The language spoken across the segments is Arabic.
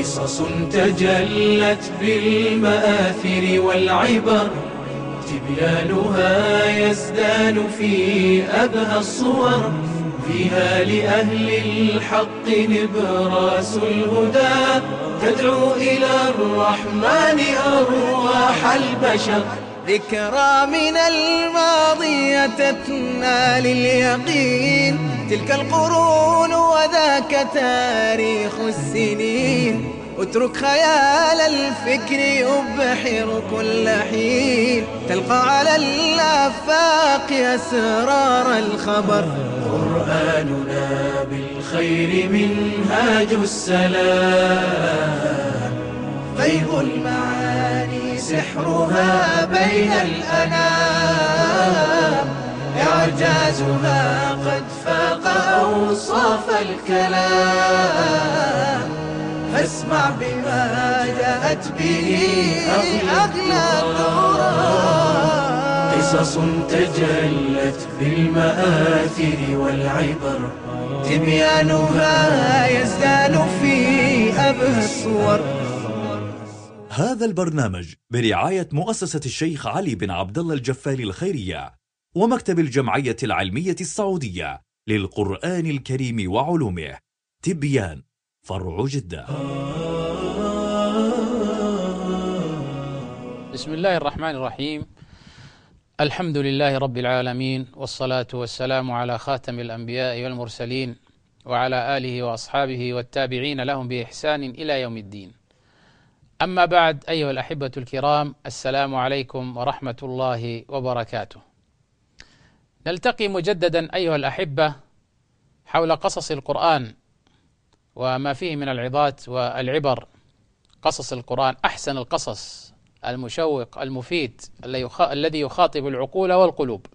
قصص تجلت بالمآثر والعبر، تبيانها يزدان في أبهى الصور، فيها لأهل الحق نبراس الهدى، تدعو إلى الرحمن أرواح البشر. ذكرى من الماضي تتنا لليقين، تلك القرون وذاك تاريخ السنين، اترك خيال الفكر يبحر كل حين، تلقى على الآفاق أسرار الخبر. قرآننا بالخير منهاج السلام، فيض المعاني سحرها بين الأنام، إعجازها قد فاق أوصاف الكلام، فاسمع بما جاءت به أغلى الدرر. قصص تجلت بالمآثر والعبر، تبيانها يزدان في أبهى الصور. هذا البرنامج برعاية مؤسسة الشيخ علي بن عبد الله الجفالي الخيرية ومكتب الجمعية العلمية السعودية للقرآن الكريم وعلومه، تبيان، فرع جدة. بسم الله الرحمن الرحيم. الحمد لله رب العالمين، والصلاة والسلام على خاتم الأنبياء والمرسلين وعلى آله وأصحابه والتابعين لهم بإحسان إلى يوم الدين. أما بعد، أيها الأحبة الكرام، السلام عليكم ورحمة الله وبركاته. نلتقي مجددا أيها الأحبة حول قصص القرآن وما فيه من العظات والعبر. قصص القرآن أحسن القصص، المشوق المفيد الذي يخاطب العقول والقلوب.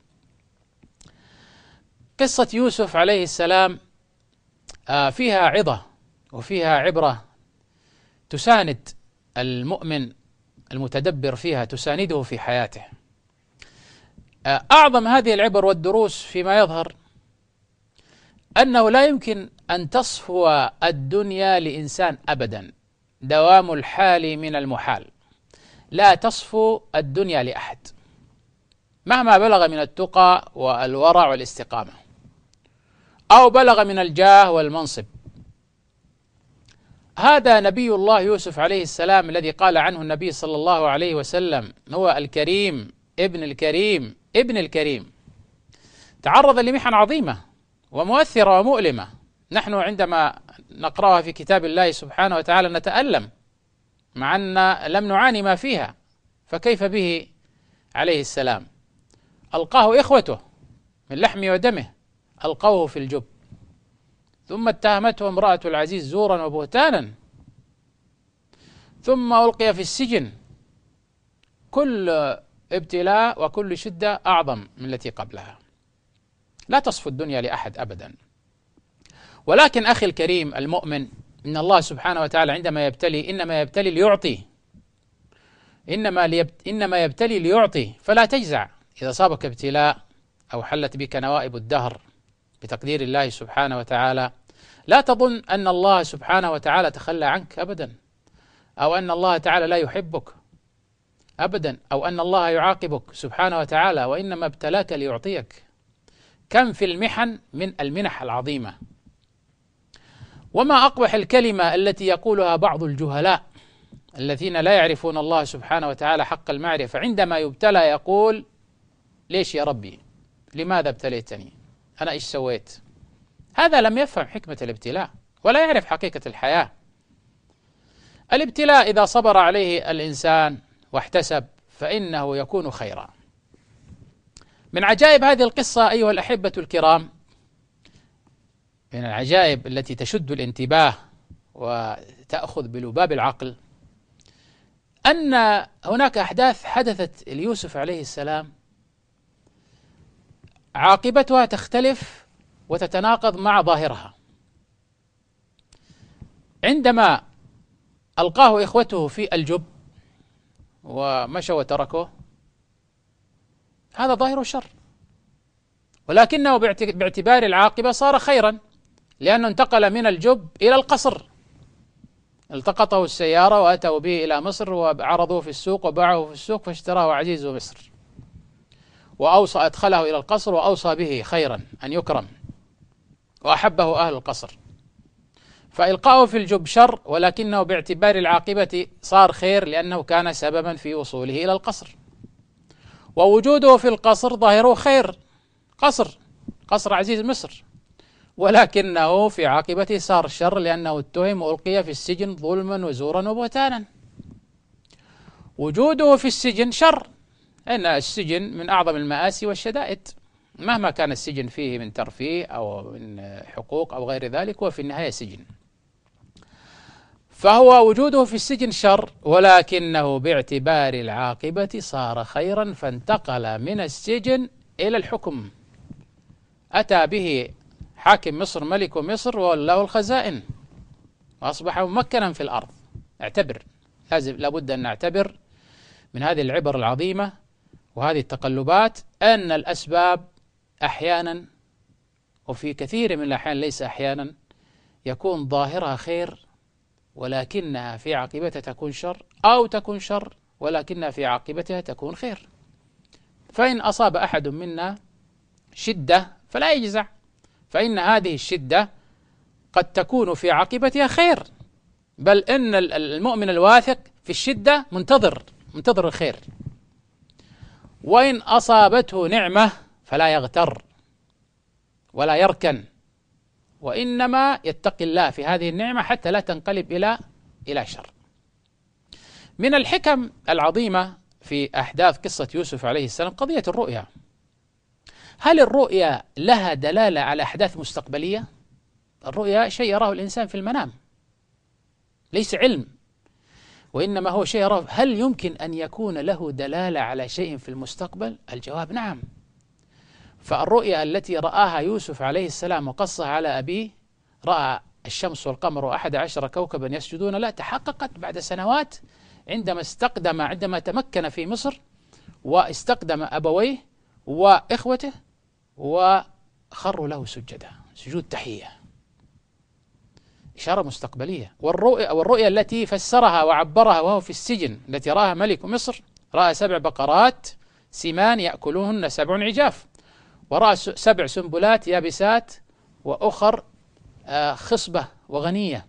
قصة يوسف عليه السلام فيها عظة وفيها عبرة تساند المؤمن المتدبر فيها، تسانده في حياته. أعظم هذه العبر والدروس فيما يظهر أنه لا يمكن أن تصفو الدنيا لإنسان أبدا، دوام الحال من المحال. لا تصفو الدنيا لأحد مهما بلغ من التقى والورع والاستقامة، أو بلغ من الجاه والمنصب. هذا نبي الله يوسف عليه السلام الذي قال عنه النبي صلى الله عليه وسلم هو الكريم ابن الكريم ابن الكريم. تعرض لمحن عظيمة ومؤثرة ومؤلمة، نحن عندما نقرأها في كتاب الله سبحانه وتعالى نتألم، مع أن لم نعاني ما فيها، فكيف به عليه السلام؟ ألقاه إخوته من لحمه ودمه، ألقوه في الجب، ثم اتهمته امرأة العزيز زورا وبهتانا، ثم ألقي في السجن. كل ابتلاء وكل شدة أعظم من التي قبلها. لا تصفو الدنيا لأحد أبدا. ولكن أخي الكريم المؤمن، إن الله سبحانه وتعالى عندما يبتلي إنما يبتلي ليعطي، إنما يبتلي ليعطي، فلا تجزع إذا صابك ابتلاء أو حلت بك نوائب الدهر بتقدير الله سبحانه وتعالى. لا تظن أن الله سبحانه وتعالى تخلى عنك أبدا، أو أن الله تعالى لا يحبك أبدا، أو أن الله يعاقبك سبحانه وتعالى، وإنما ابتلاك ليعطيك. كم في المحن من المنح العظيمة. وما أقبح الكلمة التي يقولها بعض الجهلاء الذين لا يعرفون الله سبحانه وتعالى حق المعرفة، عندما يبتلى يقول: ليش يا ربي؟ لماذا ابتليتني؟ أنا إيش سويت؟ هذا لم يفهم حكمة الابتلاء ولا يعرف حقيقة الحياة. الابتلاء إذا صبر عليه الإنسان واحتسب فإنه يكون خيرا. من عجائب هذه القصة أيها الأحبة الكرام، من العجائب التي تشد الانتباه وتأخذ بلباب العقل، أن هناك أحداث حدثت ليوسف عليه السلام عاقبتها تختلف وتتناقض مع ظاهرها. عندما ألقاه إخوته في الجب ومشوا وتركوه، هذا ظاهر الشر، ولكنه باعتبار العاقبة صار خيرا، لأنه انتقل من الجب إلى القصر، التقطه السيارة وأتوا به إلى مصر وعرضوه في السوق وباعوه في السوق فاشتراه عزيز مصر، وأوصى أدخله إلى القصر وأوصى به خيرا أن يكرم، وأحبه أهل القصر، فإلقاؤه في الجب شر، ولكنه باعتبار العاقبة صار خير لأنه كان سببا في وصوله إلى القصر. ووجوده في القصر ظاهره خير، قصر عزيز مصر، ولكنه في عاقبته صار شر لأنه اتهم وألقي في السجن ظلما وزورا وبهتانا. وجوده في السجن شر، إن السجن من أعظم المآسي والشدائد، مهما كان السجن فيه من ترفيه أو من حقوق أو غير ذلك، وفي النهاية سجن. فهو وجوده في السجن شر، ولكنه باعتبار العاقبة صار خيرا، فانتقل من السجن إلى الحكم، أتى به حاكم مصر ملك مصر وولاه الخزائن وأصبح ممكنا في الأرض. اعتبر، لابد أن نعتبر من هذه العبر العظيمة وهذه التقلبات أن الأسباب أحيانا وفي كثير من الأحيان ليس أحيانا يكون ظاهرها خير ولكنها في عاقبتها تكون شر، أو تكون شر ولكنها في عاقبتها تكون خير. فإن أصاب أحد منا شدة فلا يجزع، فإن هذه الشدة قد تكون في عاقبتها خير، بل إن المؤمن الواثق في الشدة منتظر الخير. وإن أصابته نعمة فلا يغتر ولا يركن، وإنما يتقي الله في هذه النعمة حتى لا تنقلب إلى شر. من الحكم العظيمة في أحداث قصة يوسف عليه السلام قضية الرؤيا. هل الرؤيا لها دلالة على أحداث مستقبلية؟ الرؤيا شيء يراه الإنسان في المنام، ليس علم، وإنما هو شيء يراه. هل يمكن أن يكون له دلالة على شيء في المستقبل؟ الجواب نعم. فالرؤيا التي رآها يوسف عليه السلام وقصها على أبيه، رأى الشمس والقمر و11 كوكبا يسجدون له، تحققت بعد سنوات عندما تمكن في مصر واستقدم أبويه وإخوته وخروا له سجدا، سجود تحية، إشارة مستقبلية. والرؤيا التي فسرها وعبرها وهو في السجن التي رآها ملك مصر، رأى 7 بقرات سمان يأكلوهن 7 عجاف، ورأى 7 سنبلات يابسات وأخر خصبة وغنية،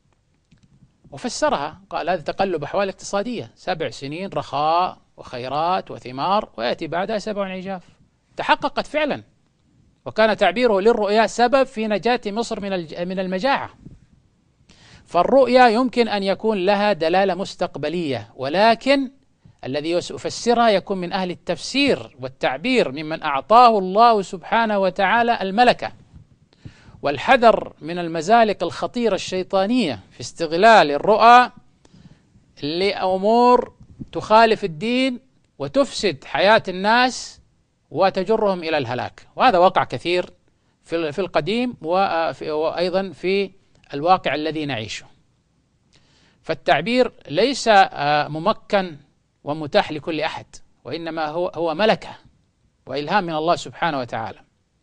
وفسرها قال هذا تقلب أحوال اقتصادية، 7 سنين رخاء وخيرات وثمار ويأتي بعدها 7 عجاف. تحققت فعلا، وكان تعبيره للرؤيا سبب في نجاة مصر من المجاعة. فالرؤيا يمكن أن يكون لها دلالة مستقبلية، ولكن الذي يفسرها يكون من أهل التفسير والتعبير ممن أعطاه الله سبحانه وتعالى الملكة، والحذر من المزالق الخطيرة الشيطانية في استغلال الرؤى لأمور تخالف الدين وتفسد حياة الناس وتجرهم إلى الهلاك. وهذا وقع كثير في القديم وأيضا في الواقع الذي نعيشه. فالتعبير ليس ممكن ومتاح لكل أحد، وإنما هو ملكة وإلهام من الله سبحانه وتعالى.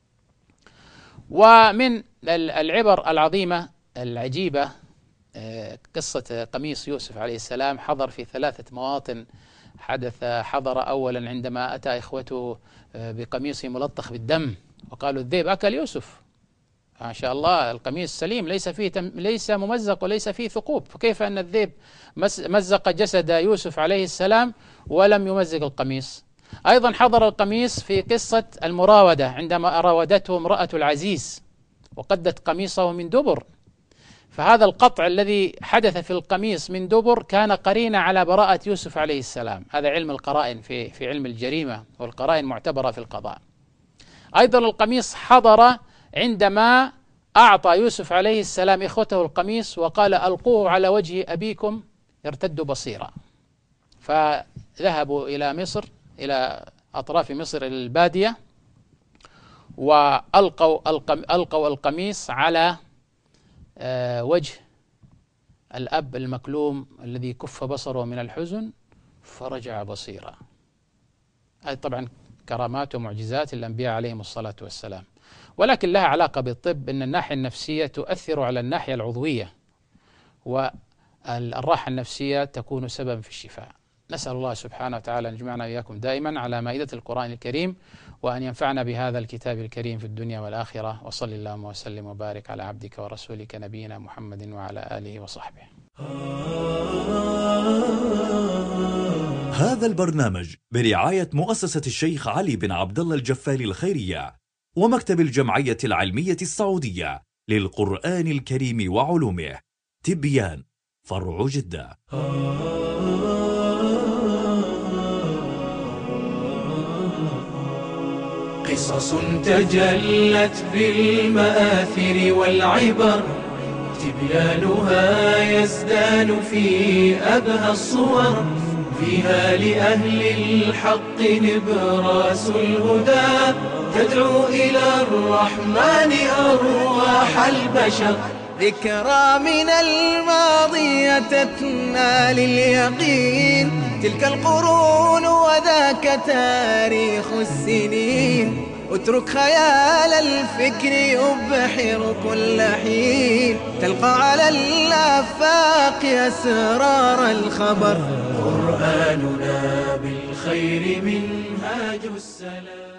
ومن العبر العظيمة العجيبة قصة قميص يوسف عليه السلام. حضر في 3 مواطن حضر أولا عندما أتى إخوته بقميصه ملطخ بالدم وقالوا الذئب أكل يوسف، ما شاء الله القميص سليم ليس ممزق وليس فيه ثقوب، فكيف أن الذئب مزق جسد يوسف عليه السلام ولم يمزق القميص؟ أيضا حضر القميص في قصة المراودة عندما راودته امرأة العزيز وقدت قميصه من دبر، فهذا القطع الذي حدث في القميص من دبر كان قرينة على براءة يوسف عليه السلام. هذا علم القرائن في علم الجريمة، والقرائن معتبرة في القضاء. أيضا القميص حضر عندما أعطى يوسف عليه السلام إخوته القميص وقال ألقوه على وجه أبيكم يرتد بصيرا، فذهبوا إلى مصر، إلى أطراف مصر، إلى البادية، وألقوا القميص على وجه الأب المكلوم الذي كف بصره من الحزن فرجع بصيرا. هذه طبعا كرامات ومعجزات الأنبياء عليهم الصلاة والسلام، ولكن لها علاقة بالطب، أن الناحية النفسية تؤثر على الناحية العضوية، الراحة النفسية تكون سببا في الشفاء. نسأل الله سبحانه وتعالى أن يجمعنا وإياكم دائما على مائدة القرآن الكريم، وأن ينفعنا بهذا الكتاب الكريم في الدنيا والآخرة. وصل اللهم وسلم وبارك على عبدك ورسولك نبينا محمد وعلى آله وصحبه. هذا البرنامج برعاية مؤسسة الشيخ علي بن عبد الله الجفالي الخيرية ومكتب الجمعية العلمية السعودية للقرآن الكريم وعلومه، تبيان، فرع جدة. قصص تجلت بالمآثر والعبر، تبيانها يزدان في أبهى الصور، فيها لأهل الحق نبراس الهدى، تدعو إلى الرحمن أرواح البشر. ذكرى من الماضي تتنا لليقين، تلك القرون وذاك تاريخ السنين، اترك خيال الفكر يبحر كل حين، تلقى على الآفاق أسرار الخبر. قرآننا بالخير منهاج السلام.